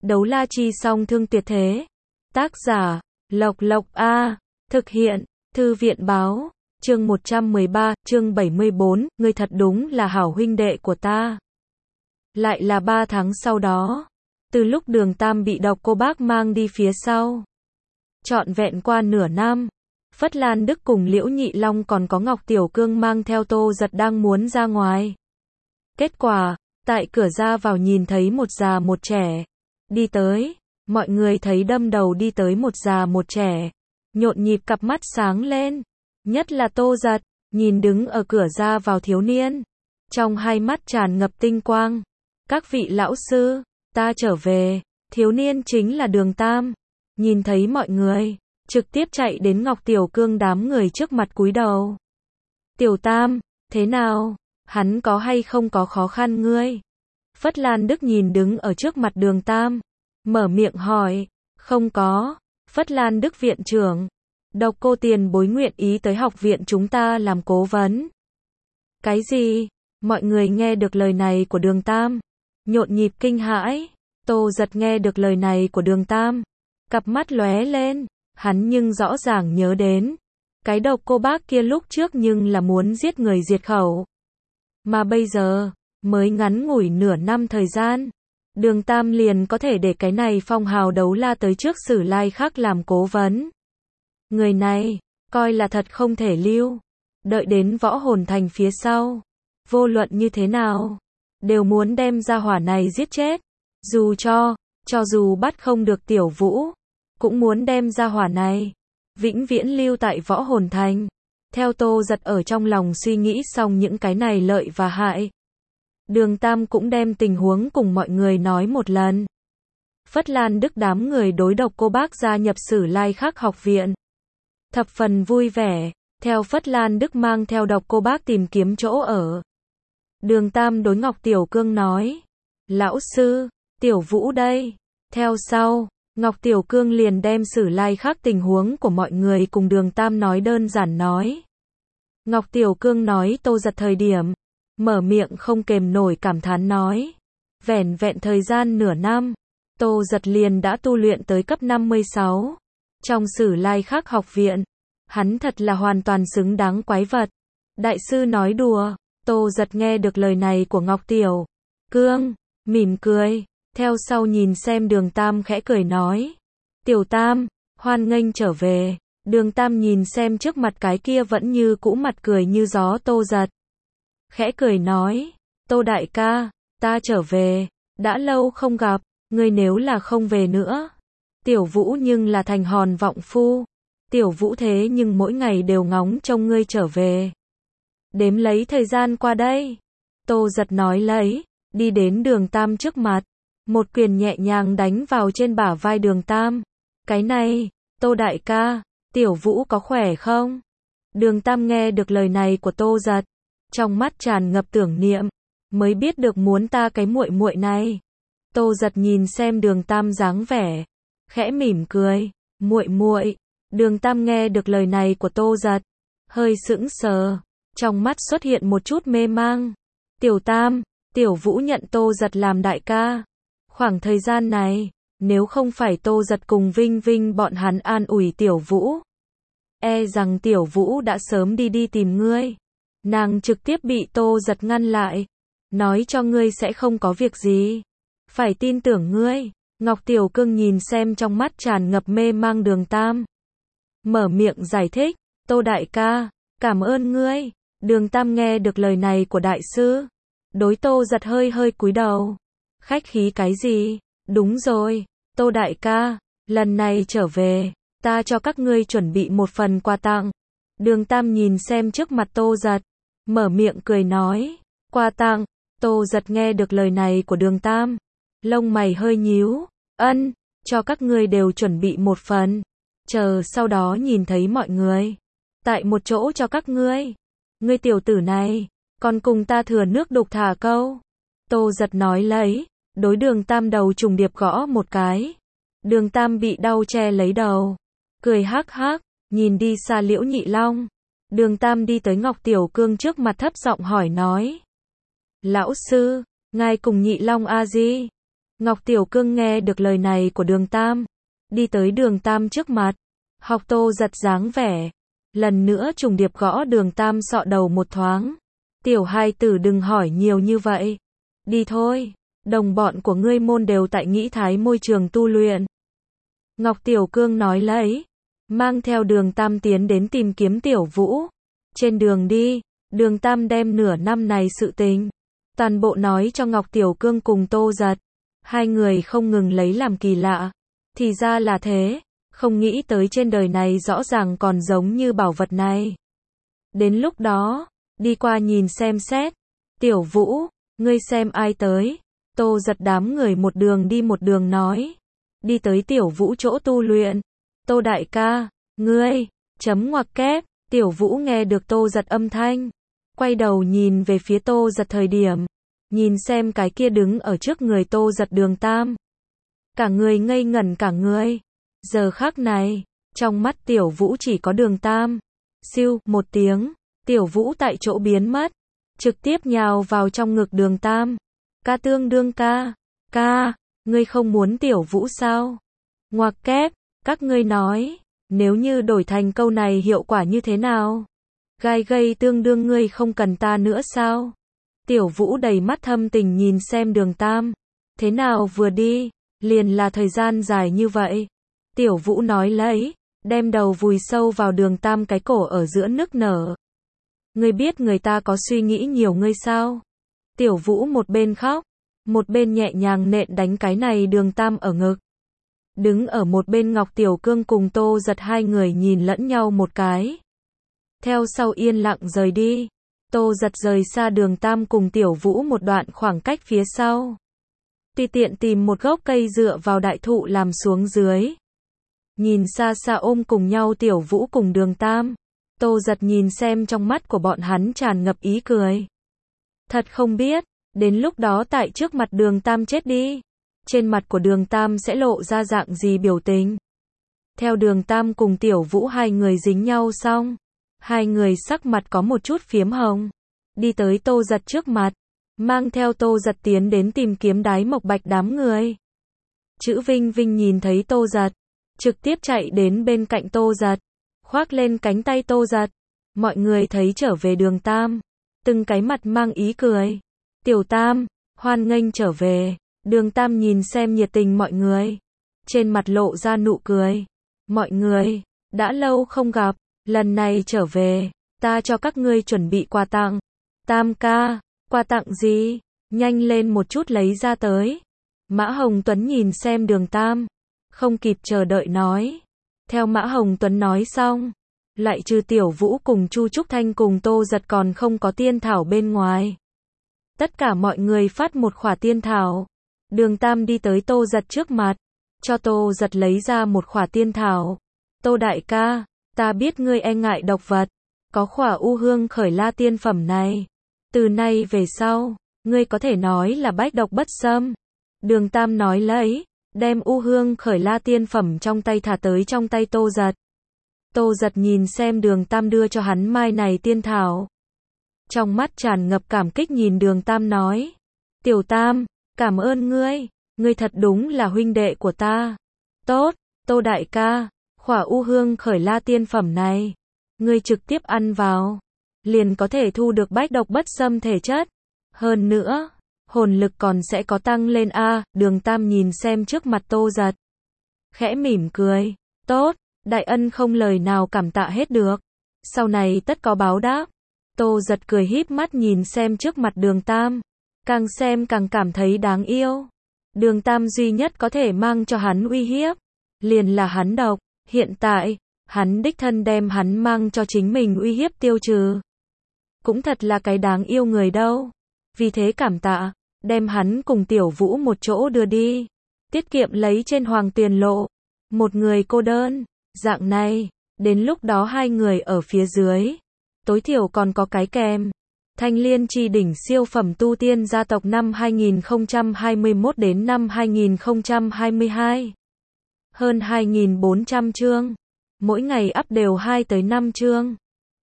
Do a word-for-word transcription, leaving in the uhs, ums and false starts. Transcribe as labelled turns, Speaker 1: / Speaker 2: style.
Speaker 1: Đấu la chi song thương tuyệt thế. Tác giả, Lộc Lộc A. Thực hiện, Thư viện báo. Chương một trăm mười ba, chương bảy mươi bốn, ngươi thật đúng là hảo huynh đệ của ta. Lại là ba tháng sau đó. Từ lúc Đường Tam bị độc cô bác mang đi phía sau. Trọn vẹn qua nửa năm. Phất Lan Đức cùng Liễu Nhị Long còn có Ngọc Tiểu Cương mang theo Tô Giật đang muốn ra ngoài. Kết quả, tại cửa ra vào nhìn thấy một già một trẻ. Đi tới, mọi người thấy đâm đầu đi tới một già một trẻ. Nhộn nhịp cặp mắt sáng lên. Nhất là Tô Giật, nhìn đứng ở cửa ra vào thiếu niên. Trong hai mắt tràn ngập tinh quang. Các vị lão sư, ta trở về. Thiếu niên chính là Đường Tam. Nhìn thấy mọi người, trực tiếp chạy đến Ngọc Tiểu Cương đám người trước mặt cúi đầu. Tiểu Tam, thế nào? Hắn có hay không có khó khăn ngươi? Phất Lan Đức nhìn đứng ở trước mặt Đường Tam. Mở miệng hỏi. Không có. Phất Lan Đức viện trưởng. Độc cô tiền bối nguyện ý tới học viện chúng ta làm cố vấn. Cái gì? Mọi người nghe được lời này của Đường Tam. Nhộn nhịp kinh hãi. Tô Giật nghe được lời này của Đường Tam. Cặp mắt lóe lên. Hắn nhưng rõ ràng nhớ đến. Cái độc cô bác kia lúc trước nhưng là muốn giết người diệt khẩu. Mà bây giờ, mới ngắn ngủi nửa năm thời gian. Đường Tam liền có thể để cái này phong hào đấu la tới trước Sử Lai Khắc làm cố vấn. Người này, coi là thật không thể lưu. Đợi đến Võ Hồn Thành phía sau. Vô luận như thế nào, đều muốn đem ra hỏa này giết chết. Dù cho, cho dù bắt không được Tiểu Vũ, cũng muốn đem ra hỏa này vĩnh viễn lưu tại Võ Hồn Thành. Theo Tô Giật ở trong lòng suy nghĩ xong những cái này lợi và hại. Đường Tam cũng đem tình huống cùng mọi người nói một lần. Phất Lan Đức đám người đối độc cô bác gia nhập Sử Lai Khắc học viện. Thập phần vui vẻ, theo Phất Lan Đức mang theo độc cô bác tìm kiếm chỗ ở. Đường Tam đối Ngọc Tiểu Cương nói. Lão sư, Tiểu Vũ đây. Theo sau, Ngọc Tiểu Cương liền đem Sử Lai Khắc tình huống của mọi người cùng Đường Tam nói đơn giản nói. Ngọc Tiểu Cương nói Tô Giật thời điểm. Mở miệng không kềm nổi cảm thán nói. Vẻn vẹn thời gian nửa năm. Tô Giật liền đã tu luyện tới cấp năm mươi sáu. Trong Sử Lai Khắc học viện. Hắn thật là hoàn toàn xứng đáng quái vật. Đại sư nói đùa. Tô Giật nghe được lời này của Ngọc Tiểu Cương. Mỉm cười. Theo sau nhìn xem Đường Tam khẽ cười nói. Tiểu Tam, hoan nghênh trở về. Đường Tam nhìn xem trước mặt cái kia vẫn như cũ mặt cười như gió Tô Giật. Khẽ cười nói. Tô đại ca, ta trở về. Đã lâu không gặp, ngươi nếu là không về nữa. Tiểu Vũ nhưng là thành hòn vọng phu. Tiểu Vũ thế nhưng mỗi ngày đều ngóng trông ngươi trở về. Đếm lấy thời gian qua đây. Tô Giật nói lấy, đi đến Đường Tam trước mặt. Một quyền nhẹ nhàng đánh vào trên bả vai Đường Tam. Cái này, Tô đại ca, Tiểu Vũ có khỏe không? Đường Tam nghe được lời này của Tô Giật. Trong mắt tràn ngập tưởng niệm. Mới biết được muốn ta cái muội muội này. Tô Giật nhìn xem Đường Tam dáng vẻ. Khẽ mỉm cười. Muội muội. Đường Tam nghe được lời này của Tô Giật. Hơi sững sờ. Trong mắt xuất hiện một chút mê mang. Tiểu Tam, Tiểu Vũ nhận Tô Giật làm đại ca. Khoảng thời gian này, nếu không phải Tô Giật cùng Vinh Vinh bọn hắn an ủi Tiểu Vũ. E rằng Tiểu Vũ đã sớm đi đi tìm ngươi. Nàng trực tiếp bị Tô Giật ngăn lại. Nói cho ngươi sẽ không có việc gì. Phải tin tưởng ngươi. Ngọc Tiểu Cương nhìn xem trong mắt tràn ngập mê mang Đường Tam. Mở miệng giải thích. Tô đại ca, cảm ơn ngươi. Đường Tam nghe được lời này của đại sư. Đối Tô Giật hơi hơi cúi đầu. Khách khí cái gì? Đúng rồi. Tô đại ca, lần này trở về, ta cho các ngươi chuẩn bị một phần quà tặng. Đường Tam nhìn xem trước mặt Tô Giật. Mở miệng cười nói. Quà tặng. Tô Giật nghe được lời này của Đường Tam. Lông mày hơi nhíu. Ân, cho các ngươi đều chuẩn bị một phần. Chờ sau đó nhìn thấy mọi người. Tại một chỗ cho các ngươi. Ngươi tiểu tử này, còn cùng ta thừa nước đục thả câu. Tô Giật nói lấy. Đối Đường Tam đầu trùng điệp gõ một cái. Đường Tam bị đau che lấy đầu. Cười hắc hắc. Nhìn đi xa Liễu Nhị Long. Đường Tam đi tới Ngọc Tiểu Cương trước mặt thấp giọng hỏi nói. Lão sư, ngài cùng Nhị Long a di. Ngọc Tiểu Cương nghe được lời này của Đường Tam, đi tới Đường Tam trước mặt, học Tô Giật dáng vẻ, lần nữa trùng điệp gõ Đường Tam sọ đầu một thoáng. Tiểu hài tử đừng hỏi nhiều như vậy. Đi thôi, đồng bọn của ngươi môn đều tại Nghĩ Thái môi trường tu luyện. Ngọc Tiểu Cương nói lấy, mang theo Đường Tam tiến đến tìm kiếm Tiểu Vũ. Trên đường đi, Đường Tam đem nửa năm này sự tình, toàn bộ nói cho Ngọc Tiểu Cương cùng Tô Giật. Hai người không ngừng lấy làm kỳ lạ. Thì ra là thế, không nghĩ tới trên đời này rõ ràng còn giống như bảo vật này. Đến lúc đó, đi qua nhìn xem xét. Tiểu Vũ, ngươi xem ai tới. Tô Giật đám người một đường đi một đường nói. Đi tới Tiểu Vũ chỗ tu luyện. Tô đại ca, ngươi, chấm ngoặc kép. Tiểu Vũ nghe được Tô Giật âm thanh, quay đầu nhìn về phía Tô Giật thời điểm, nhìn xem cái kia đứng ở trước người Tô Giật Đường Tam. Cả người ngây ngẩn cả người. Giờ khắc này, trong mắt Tiểu Vũ chỉ có Đường Tam. Siêu, một tiếng, Tiểu Vũ tại chỗ biến mất, trực tiếp nhào vào trong ngực Đường Tam. Ca tương đương ca, ca, ngươi không muốn Tiểu Vũ sao? Ngoặc kép, các ngươi nói, nếu như đổi thành câu này hiệu quả như thế nào? Gai gây tương đương ngươi không cần ta nữa sao? Tiểu Vũ đầy mắt thâm tình nhìn xem Đường Tam. Thế nào vừa đi, liền là thời gian dài như vậy. Tiểu Vũ nói lấy, đem đầu vùi sâu vào Đường Tam cái cổ ở giữa nức nở. Ngươi biết người ta có suy nghĩ nhiều ngươi sao? Tiểu Vũ một bên khóc, một bên nhẹ nhàng nện đánh cái này Đường Tam ở ngực. Đứng ở một bên Ngọc Tiểu Cương cùng Tô Giật hai người nhìn lẫn nhau một cái. Theo sau yên lặng rời đi. Tô Giật rời xa Đường Tam cùng Tiểu Vũ một đoạn khoảng cách phía sau. Tùy tiện tìm một gốc cây dựa vào đại thụ làm xuống dưới. Nhìn xa xa ôm cùng nhau Tiểu Vũ cùng Đường Tam. Tô Giật nhìn xem trong mắt của bọn hắn tràn ngập ý cười. Thật không biết, đến lúc đó tại trước mặt Đường Tam chết đi, trên mặt của Đường Tam sẽ lộ ra dạng gì biểu tình. Theo Đường Tam cùng Tiểu Vũ hai người dính nhau xong, hai người sắc mặt có một chút phiếm hồng. Đi tới Tô Giật trước mặt, mang theo Tô Giật tiến đến tìm kiếm Đái Mộc Bạch đám người. Chữ Vinh Vinh nhìn thấy Tô Giật, trực tiếp chạy đến bên cạnh Tô Giật, khoác lên cánh tay Tô Giật. Mọi người thấy trở về Đường Tam, từng cái mặt mang ý cười. Tiểu Tam, hoan nghênh trở về. Đường Tam nhìn xem nhiệt tình mọi người, trên mặt lộ ra nụ cười. Mọi người, đã lâu không gặp, lần này trở về, ta cho các ngươi chuẩn bị quà tặng. Tam ca, quà tặng gì? Nhanh lên một chút lấy ra tới. Mã Hồng Tuấn nhìn xem Đường Tam, không kịp chờ đợi nói. Theo Mã Hồng Tuấn nói xong, lại trừ Tiểu Vũ cùng Chu Trúc Thanh cùng Tô Giật còn không có tiên thảo bên ngoài. Tất cả mọi người phát một khỏa tiên thảo. Đường Tam đi tới Tô Giật trước mặt, cho Tô Giật lấy ra một khỏa tiên thảo. Tô đại ca, ta biết ngươi e ngại độc vật, có khỏa u hương khởi la tiên phẩm này. Từ nay về sau, ngươi có thể nói là bách độc bất xâm. Đường Tam nói lấy, đem u hương khởi la tiên phẩm trong tay thả tới trong tay Tô Giật. Tô Giật nhìn xem Đường Tam đưa cho hắn mai này tiên thảo. Trong mắt tràn ngập cảm kích nhìn Đường Tam nói. Tiểu Tam, cảm ơn ngươi, ngươi thật đúng là huynh đệ của ta. Tốt, Tô đại ca, khỏa u hương khởi la tiên phẩm này, ngươi trực tiếp ăn vào, liền có thể thu được bách độc bất xâm thể chất. Hơn nữa, hồn lực còn sẽ có tăng lên a. Đường Tam nhìn xem trước mặt Tô Giật, khẽ mỉm cười. Tốt, đại ân không lời nào cảm tạ hết được, sau này tất có báo đáp. Tô Giật cười híp mắt nhìn xem trước mặt Đường Tam, càng xem càng cảm thấy đáng yêu. Đường Tam duy nhất có thể mang cho hắn uy hiếp, liền là hắn độc. Hiện tại, hắn đích thân đem hắn mang cho chính mình uy hiếp tiêu trừ. Cũng thật là cái đáng yêu người đâu. Vì thế cảm tạ, đem hắn cùng Tiểu Vũ một chỗ đưa đi. Tiết kiệm lấy trên Hoàng Tuyền Lộ. Một người cô đơn, dạng này, đến lúc đó hai người ở phía dưới. Tối thiểu còn có cái kèm. Thanh Liên Chi Đỉnh siêu phẩm tu tiên gia tộc năm hai nghìn không trăm hai mươi mốt đến năm hai nghìn không trăm hai mươi hai. Hơn hai nghìn bốn trăm chương. Mỗi ngày up đều hai tới năm chương.